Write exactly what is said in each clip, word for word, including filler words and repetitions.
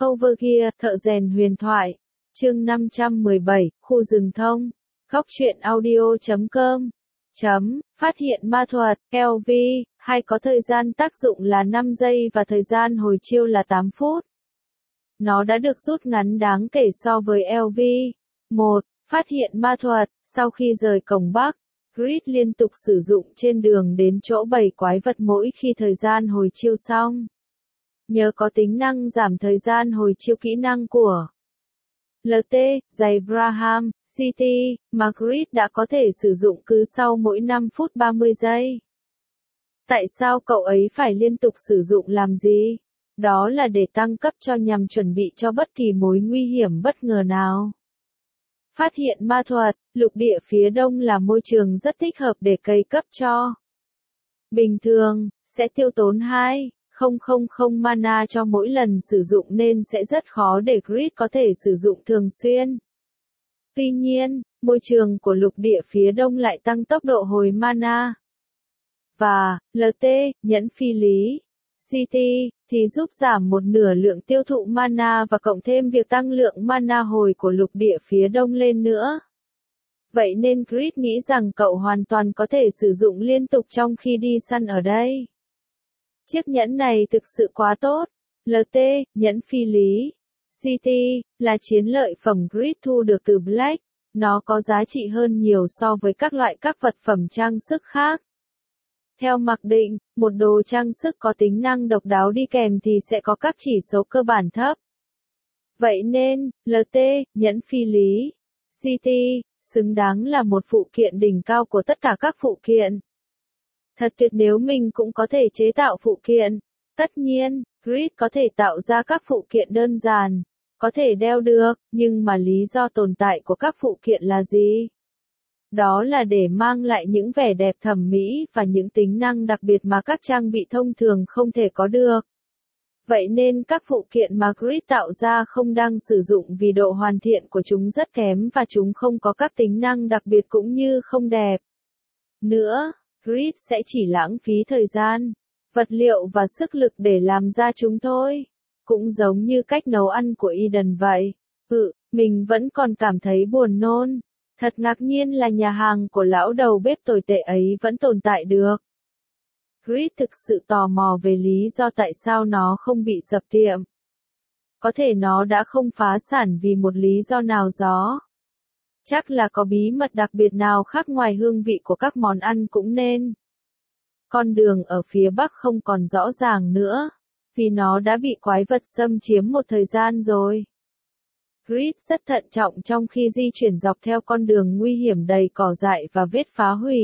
Overgear, thợ rèn huyền thoại. Chương năm trăm mười bảy, khu rừng thông. Góc truyện audio chấm com. Chấm, phát hiện ma thuật, L V, hay có thời gian tác dụng là năm giây và thời gian hồi chiêu là tám phút. Nó đã được rút ngắn đáng kể so với L V. một. Phát hiện ma thuật, sau khi rời cổng Bắc, Grid liên tục sử dụng trên đường đến chỗ bầy quái vật mỗi khi thời gian hồi chiêu xong. Nhờ có tính năng giảm thời gian hồi chiêu kỹ năng của L T, giày Braham, City, mà Grid đã có thể sử dụng cứ sau mỗi năm phút ba mươi giây. Tại sao cậu ấy phải liên tục sử dụng làm gì? Đó là để tăng cấp cho nhằm chuẩn bị cho bất kỳ mối nguy hiểm bất ngờ nào. Phát hiện ma thuật, lục địa phía đông là môi trường rất thích hợp để cây cấp cho. Bình thường, sẽ tiêu tốn hai nghìn mana cho mỗi lần sử dụng nên sẽ rất khó để Grid có thể sử dụng thường xuyên. Tuy nhiên, môi trường của lục địa phía đông lại tăng tốc độ hồi mana. Và, L T, nhẫn phi lý, City, thì giúp giảm một nửa lượng tiêu thụ mana và cộng thêm việc tăng lượng mana hồi của lục địa phía đông lên nữa. Vậy nên Grid nghĩ rằng cậu hoàn toàn có thể sử dụng liên tục trong khi đi săn ở đây. Chiếc nhẫn này thực sự quá tốt. L T, nhẫn phi lý, City, là chiến lợi phẩm Grid thu được từ Black. Nó có giá trị hơn nhiều so với các loại các vật phẩm trang sức khác. Theo mặc định, một đồ trang sức có tính năng độc đáo đi kèm thì sẽ có các chỉ số cơ bản thấp. Vậy nên, L T, nhẫn phi lý, City, xứng đáng là một phụ kiện đỉnh cao của tất cả các phụ kiện. Thật tuyệt nếu mình cũng có thể chế tạo phụ kiện. Tất nhiên, Grid có thể tạo ra các phụ kiện đơn giản, có thể đeo được, nhưng mà lý do tồn tại của các phụ kiện là gì? Đó là để mang lại những vẻ đẹp thẩm mỹ và những tính năng đặc biệt mà các trang bị thông thường không thể có được. Vậy nên các phụ kiện mà Grid tạo ra không đang sử dụng vì độ hoàn thiện của chúng rất kém và chúng không có các tính năng đặc biệt cũng như không đẹp. Nữa, Grid sẽ chỉ lãng phí thời gian, vật liệu và sức lực để làm ra chúng thôi. Cũng giống như cách nấu ăn của Eden vậy. Ừ, mình vẫn còn cảm thấy buồn nôn. Thật ngạc nhiên là nhà hàng của lão đầu bếp tồi tệ ấy vẫn tồn tại được. Grid thực sự tò mò về lý do tại sao nó không bị sập tiệm. Có thể nó đã không phá sản vì một lý do nào đó. Chắc là có bí mật đặc biệt nào khác ngoài hương vị của các món ăn cũng nên. Con đường ở phía bắc không còn rõ ràng nữa, vì nó đã bị quái vật xâm chiếm một thời gian rồi. Grid rất thận trọng trong khi di chuyển dọc theo con đường nguy hiểm đầy cỏ dại và vết phá hủy.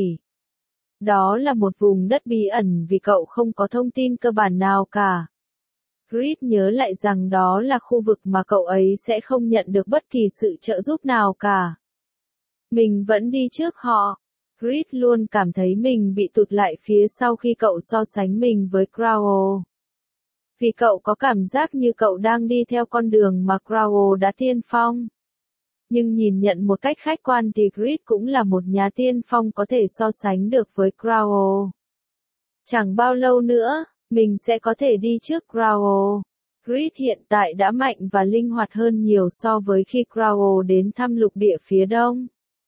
Đó là một vùng đất bí ẩn vì cậu không có thông tin cơ bản nào cả. Grid nhớ lại rằng đó là khu vực mà cậu ấy sẽ không nhận được bất kỳ sự trợ giúp nào cả. Mình vẫn đi trước họ. Grid luôn cảm thấy mình bị tụt lại phía sau khi cậu so sánh mình với Crow. Vì cậu có cảm giác như cậu đang đi theo con đường mà Crow đã tiên phong. Nhưng nhìn nhận một cách khách quan thì Grid cũng là một nhà tiên phong có thể so sánh được với Crow. Chẳng bao lâu nữa, mình sẽ có thể đi trước Crow. Grid hiện tại đã mạnh và linh hoạt hơn nhiều so với khi Crow đến thăm lục địa phía đông.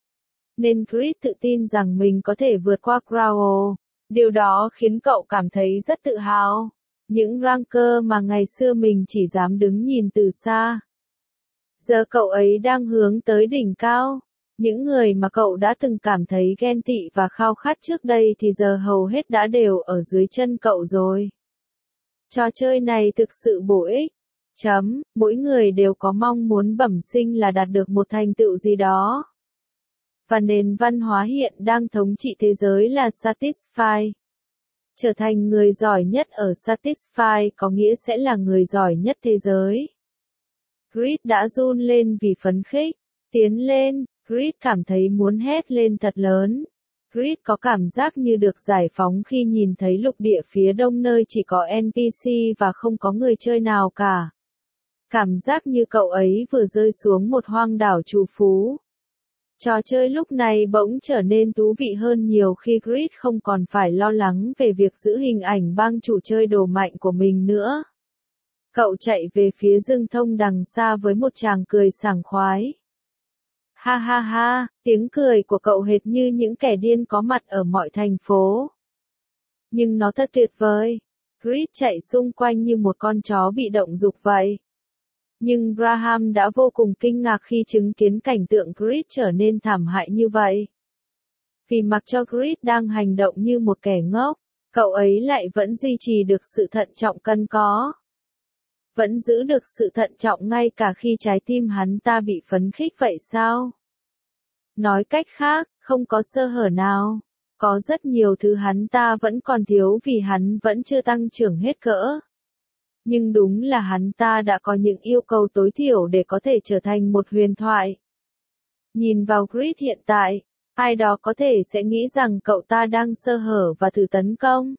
Nên Grid tự tin rằng mình có thể vượt qua Crow. Điều đó khiến cậu cảm thấy rất tự hào. Những ranker mà ngày xưa mình chỉ dám đứng nhìn từ xa. Giờ cậu ấy đang hướng tới đỉnh cao. Những người mà cậu đã từng cảm thấy ghen tị và khao khát trước đây thì giờ hầu hết đã đều ở dưới chân cậu rồi. Trò chơi này thực sự bổ ích. Chấm, mỗi người đều có mong muốn bẩm sinh là đạt được một thành tựu gì đó. Và nền văn hóa hiện đang thống trị thế giới là Satisfy. Trở thành người giỏi nhất ở Satisfy có nghĩa sẽ là người giỏi nhất thế giới. Grid đã run lên vì phấn khích. Tiến lên, Grid cảm thấy muốn hét lên thật lớn. Grid có cảm giác như được giải phóng khi nhìn thấy lục địa phía đông nơi chỉ có N P C và không có người chơi nào cả. Cảm giác như cậu ấy vừa rơi xuống một hoang đảo trù phú. Trò chơi lúc này bỗng trở nên thú vị hơn nhiều khi Grid không còn phải lo lắng về việc giữ hình ảnh bang chủ chơi đồ mạnh của mình nữa. Cậu chạy về phía rừng thông đằng xa với một tràng cười sảng khoái. Ha ha ha, tiếng cười của cậu hệt như những kẻ điên có mặt ở mọi thành phố. Nhưng nó thật tuyệt vời. Creed chạy xung quanh như một con chó bị động dục vậy. Nhưng Graham đã vô cùng kinh ngạc khi chứng kiến cảnh tượng Creed trở nên thảm hại như vậy. Vì mặc cho Creed đang hành động như một kẻ ngốc, cậu ấy lại vẫn duy trì được sự thận trọng cân có. Vẫn giữ được sự thận trọng ngay cả khi trái tim hắn ta bị phấn khích vậy sao? Nói cách khác, không có sơ hở nào. Có rất nhiều thứ hắn ta vẫn còn thiếu vì hắn vẫn chưa tăng trưởng hết cỡ. Nhưng đúng là hắn ta đã có những yêu cầu tối thiểu để có thể trở thành một huyền thoại. Nhìn vào Creed hiện tại, ai đó có thể sẽ nghĩ rằng cậu ta đang sơ hở và thử tấn công.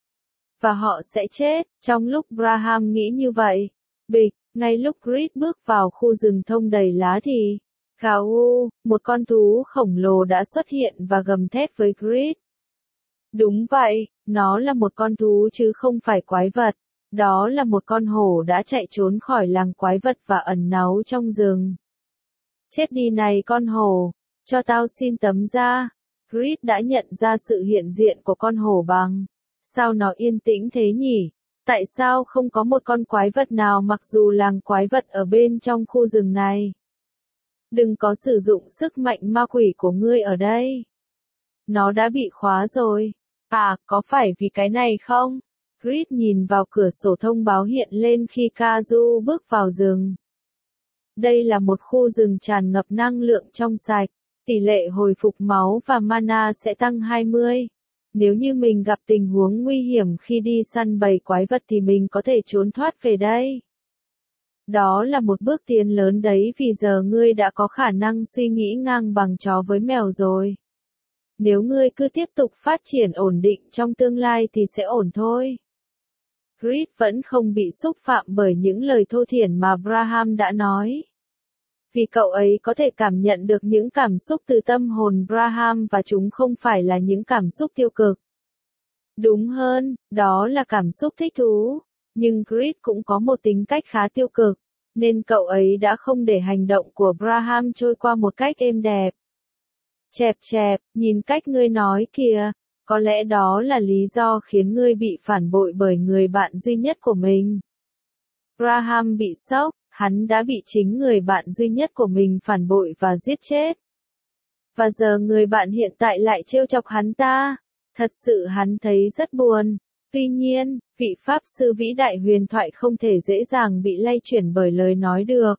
Và họ sẽ chết, trong lúc Graham nghĩ như vậy. Bịch, ngay lúc Creed bước vào khu rừng thông đầy lá thì, Gau, một con thú khổng lồ đã xuất hiện và gầm thét với Creed. Đúng vậy, nó là một con thú chứ không phải quái vật. Đó là một con hổ đã chạy trốn khỏi làng quái vật và ẩn náu trong rừng. Chết đi này con hổ, cho tao xin tấm da. Creed đã nhận ra sự hiện diện của con hổ bằng. Sao nó yên tĩnh thế nhỉ? Tại sao không có một con quái vật nào mặc dù làng quái vật ở bên trong khu rừng này? Đừng có sử dụng sức mạnh ma quỷ của ngươi ở đây. Nó đã bị khóa rồi. À, có phải vì cái này không? Creed nhìn vào cửa sổ thông báo hiện lên khi Kazu bước vào rừng. Đây là một khu rừng tràn ngập năng lượng trong sạch. Tỷ lệ hồi phục máu và mana sẽ tăng hai mươi. Nếu như mình gặp tình huống nguy hiểm khi đi săn bầy quái vật thì mình có thể trốn thoát về đây. Đó là một bước tiến lớn đấy vì giờ ngươi đã có khả năng suy nghĩ ngang bằng chó với mèo rồi. Nếu ngươi cứ tiếp tục phát triển ổn định trong tương lai thì sẽ ổn thôi. Creed vẫn không bị xúc phạm bởi những lời thô thiển mà Graham đã nói. Vì cậu ấy có thể cảm nhận được những cảm xúc từ tâm hồn Graham và chúng không phải là những cảm xúc tiêu cực. Đúng hơn, đó là cảm xúc thích thú. Nhưng Creed cũng có một tính cách khá tiêu cực, nên cậu ấy đã không để hành động của Graham trôi qua một cách êm đẹp. Chẹp chẹp, nhìn cách ngươi nói kìa, có lẽ đó là lý do khiến ngươi bị phản bội bởi người bạn duy nhất của mình. Graham bị sốc, hắn đã bị chính người bạn duy nhất của mình phản bội và giết chết. Và giờ người bạn hiện tại lại trêu chọc hắn ta. Thật sự hắn thấy rất buồn. Tuy nhiên, vị Pháp sư vĩ đại huyền thoại không thể dễ dàng bị lay chuyển bởi lời nói được.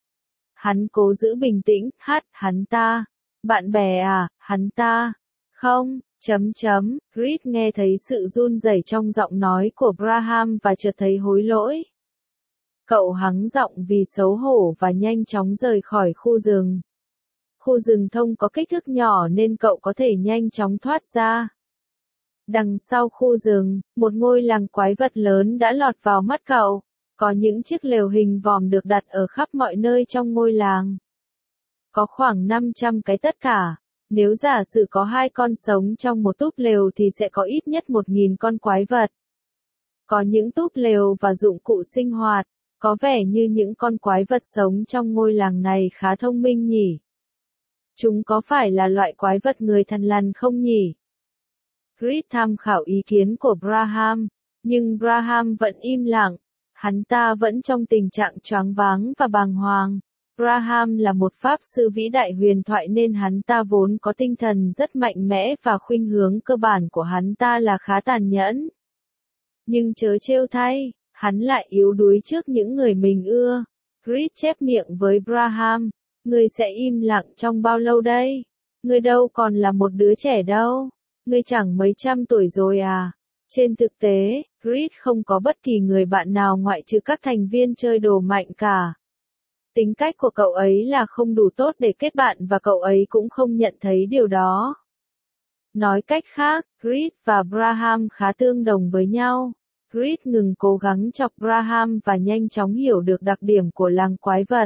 Hắn cố giữ bình tĩnh, hát, hắn ta. Bạn bè à, hắn ta. Không, chấm chấm, Creed nghe thấy sự run rẩy trong giọng nói của Graham và chợt thấy hối lỗi. Cậu hắng giọng vì xấu hổ và nhanh chóng rời khỏi khu rừng. Khu rừng thông có kích thước nhỏ nên cậu có thể nhanh chóng thoát ra. Đằng sau khu rừng, một ngôi làng quái vật lớn đã lọt vào mắt cậu. Có những chiếc lều hình vòm được đặt ở khắp mọi nơi trong ngôi làng. Có khoảng năm trăm cái tất cả. Nếu giả sử có hai con sống trong một túp lều thì sẽ có ít nhất một nghìn con quái vật. Có những túp lều và dụng cụ sinh hoạt. Có vẻ như những con quái vật sống trong ngôi làng này khá thông minh nhỉ. Chúng có phải là loại quái vật người thằn lằn không nhỉ? Creed tham khảo ý kiến của Graham, nhưng Graham vẫn im lặng. Hắn ta vẫn trong tình trạng choáng váng và bàng hoàng. Graham là một pháp sư vĩ đại huyền thoại nên hắn ta vốn có tinh thần rất mạnh mẽ và khuynh hướng cơ bản của hắn ta là khá tàn nhẫn. Nhưng chớ trêu thay, hắn lại yếu đuối trước những người mình ưa. Creed chép miệng với Graham, ngươi sẽ im lặng trong bao lâu đây? Ngươi đâu còn là một đứa trẻ đâu. Ngươi chẳng mấy trăm tuổi rồi à? Trên thực tế, Creed không có bất kỳ người bạn nào ngoại trừ các thành viên chơi đồ mạnh cả. Tính cách của cậu ấy là không đủ tốt để kết bạn và cậu ấy cũng không nhận thấy điều đó. Nói cách khác, Creed và Graham khá tương đồng với nhau. Creed ngừng cố gắng chọc Graham và nhanh chóng hiểu được đặc điểm của làng quái vật.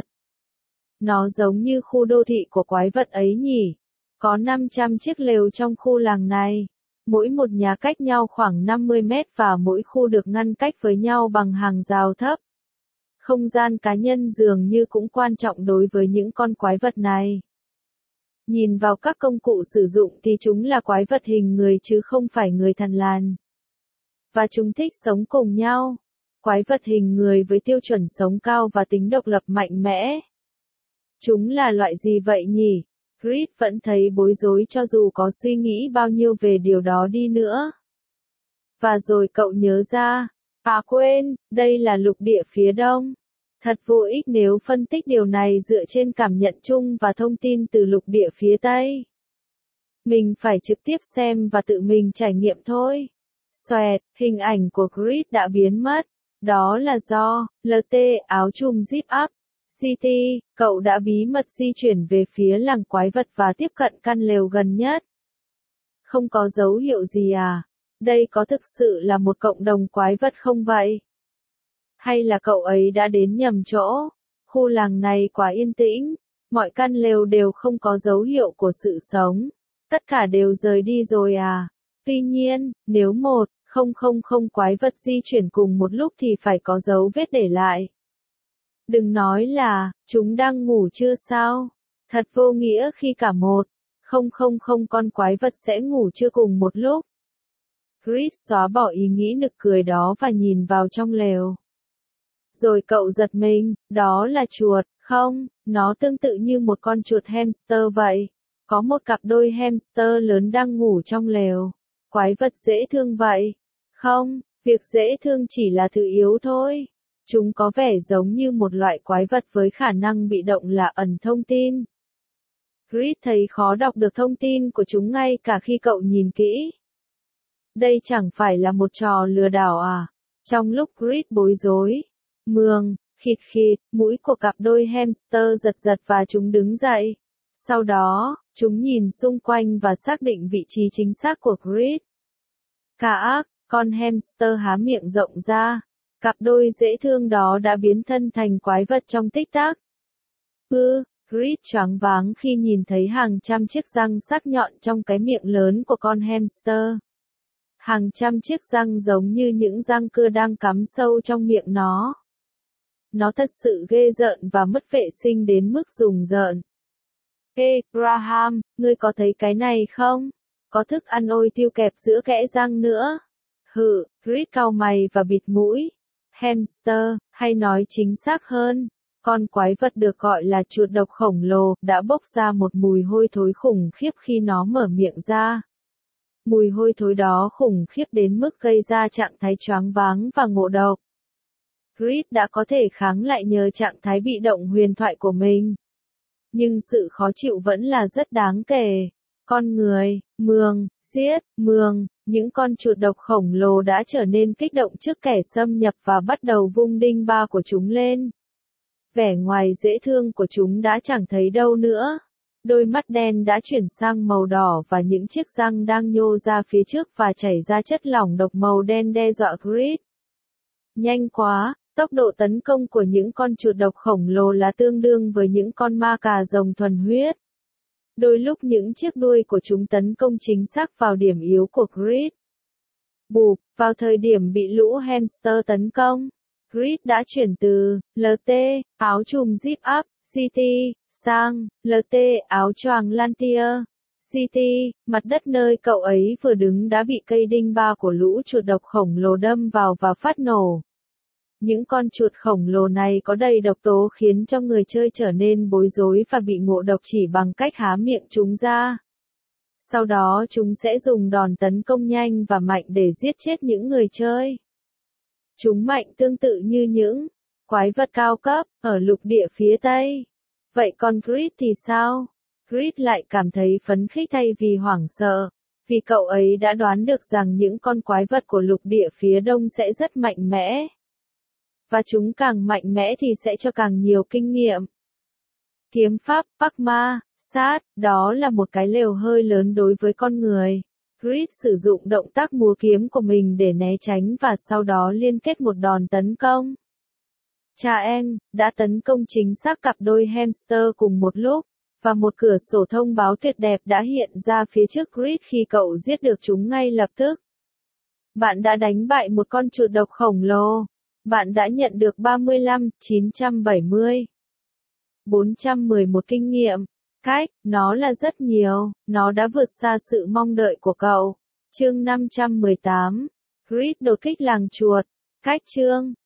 Nó giống như khu đô thị của quái vật ấy nhỉ. Có năm trăm chiếc lều trong khu làng này. Mỗi một nhà cách nhau khoảng năm mươi mét và mỗi khu được ngăn cách với nhau bằng hàng rào thấp. Không gian cá nhân dường như cũng quan trọng đối với những con quái vật này. Nhìn vào các công cụ sử dụng thì chúng là quái vật hình người chứ không phải người thằn lằn. Và chúng thích sống cùng nhau. Quái vật hình người với tiêu chuẩn sống cao và tính độc lập mạnh mẽ. Chúng là loại gì vậy nhỉ? Chris vẫn thấy bối rối cho dù có suy nghĩ bao nhiêu về điều đó đi nữa. Và rồi cậu nhớ ra. À quên, đây là lục địa phía đông. Thật vô ích nếu phân tích điều này dựa trên cảm nhận chung và thông tin từ lục địa phía tây. Mình phải trực tiếp xem và tự mình trải nghiệm thôi. Xoẹt, hình ảnh của Chris đã biến mất. Đó là do, lờ tê áo chùm zip up. giê tê, cậu đã bí mật di chuyển về phía làng quái vật và tiếp cận căn lều gần nhất. Không có dấu hiệu gì à? Đây có thực sự là một cộng đồng quái vật không vậy? Hay là cậu ấy đã đến nhầm chỗ? Khu làng này quá yên tĩnh, mọi căn lều đều không có dấu hiệu của sự sống. Tất cả đều rời đi rồi à? Tuy nhiên, nếu một, không không không quái vật di chuyển cùng một lúc thì phải có dấu vết để lại. Đừng nói là, chúng đang ngủ chưa sao? Thật vô nghĩa khi cả một, không không không con quái vật sẽ ngủ chưa cùng một lúc. Chris xóa bỏ ý nghĩ nực cười đó và nhìn vào trong lều. Rồi cậu giật mình, đó là chuột, không, nó tương tự như một con chuột hamster vậy. Có một cặp đôi hamster lớn đang ngủ trong lều. Quái vật dễ thương vậy. Không, việc dễ thương chỉ là thứ yếu thôi. Chúng có vẻ giống như một loại quái vật với khả năng bị động là ẩn thông tin. Chris thấy khó đọc được thông tin của chúng ngay cả khi cậu nhìn kỹ. Đây chẳng phải là một trò lừa đảo à? Trong lúc Chris bối rối, mường, khịt khịt, mũi của cặp đôi hamster giật giật và chúng đứng dậy. Sau đó, chúng nhìn xung quanh và xác định vị trí chính xác của Chris. Cả ác, con hamster há miệng rộng ra. Cặp đôi dễ thương đó đã biến thân thành quái vật trong tích tắc. Ư, Chris choáng váng khi nhìn thấy hàng trăm chiếc răng sắc nhọn trong cái miệng lớn của con hamster. Hàng trăm chiếc răng giống như những răng cưa đang cắm sâu trong miệng nó. Nó thật sự ghê rợn và mất vệ sinh đến mức rùng rợn. Ê, Graham, ngươi có thấy cái này không? Có thức ăn ôi tiêu kẹp giữa kẽ răng nữa. Hự, Chris cau mày và bịt mũi. Hamster, hay nói chính xác hơn, con quái vật được gọi là chuột độc khổng lồ, đã bốc ra một mùi hôi thối khủng khiếp khi nó mở miệng ra. Mùi hôi thối đó khủng khiếp đến mức gây ra trạng thái choáng váng và ngộ độc. Chris đã có thể kháng lại nhờ trạng thái bị động huyền thoại của mình. Nhưng sự khó chịu vẫn là rất đáng kể. Con người, mường, giết, mường, những con chuột độc khổng lồ đã trở nên kích động trước kẻ xâm nhập và bắt đầu vung đinh ba của chúng lên. Vẻ ngoài dễ thương của chúng đã chẳng thấy đâu nữa. Đôi mắt đen đã chuyển sang màu đỏ và những chiếc răng đang nhô ra phía trước và chảy ra chất lỏng độc màu đen đe dọa Chris. Nhanh quá, tốc độ tấn công của những con chuột độc khổng lồ là tương đương với những con ma cà rồng thuần huyết. Đôi lúc những chiếc đuôi của chúng tấn công chính xác vào điểm yếu của Chris. Bụp, vào thời điểm bị lũ hamster tấn công, Chris đã chuyển từ lờ tê, áo chùm zip up, giê tê, sang lờ tê, áo choàng Lantier. giê tê, mặt đất nơi cậu ấy vừa đứng đã bị cây đinh ba của lũ chuột độc khổng lồ đâm vào và phát nổ. Những con chuột khổng lồ này có đầy độc tố khiến cho người chơi trở nên bối rối và bị ngộ độc chỉ bằng cách há miệng chúng ra. Sau đó chúng sẽ dùng đòn tấn công nhanh và mạnh để giết chết những người chơi. Chúng mạnh tương tự như những quái vật cao cấp ở lục địa phía Tây. Vậy còn Chris thì sao? Chris lại cảm thấy phấn khích thay vì hoảng sợ, vì cậu ấy đã đoán được rằng những con quái vật của lục địa phía Đông sẽ rất mạnh mẽ. Và chúng càng mạnh mẽ thì sẽ cho càng nhiều kinh nghiệm. Kiếm pháp, Bắc Ma, sát, đó là một cái lều hơi lớn đối với con người. Chris sử dụng động tác múa kiếm của mình để né tránh và sau đó liên kết một đòn tấn công. Chaen đã tấn công chính xác cặp đôi hamster cùng một lúc, và một cửa sổ thông báo tuyệt đẹp đã hiện ra phía trước Chris khi cậu giết được chúng ngay lập tức. Bạn đã đánh bại một con chuột độc khổng lồ. Bạn đã nhận được ba mươi lăm, chín trăm bảy mươi, bốn trăm mười một kinh nghiệm. Cách, nó là rất nhiều, nó đã vượt xa sự mong đợi của cậu. Chương năm trăm mười tám. Grid đột kích làng chuột. Cách chương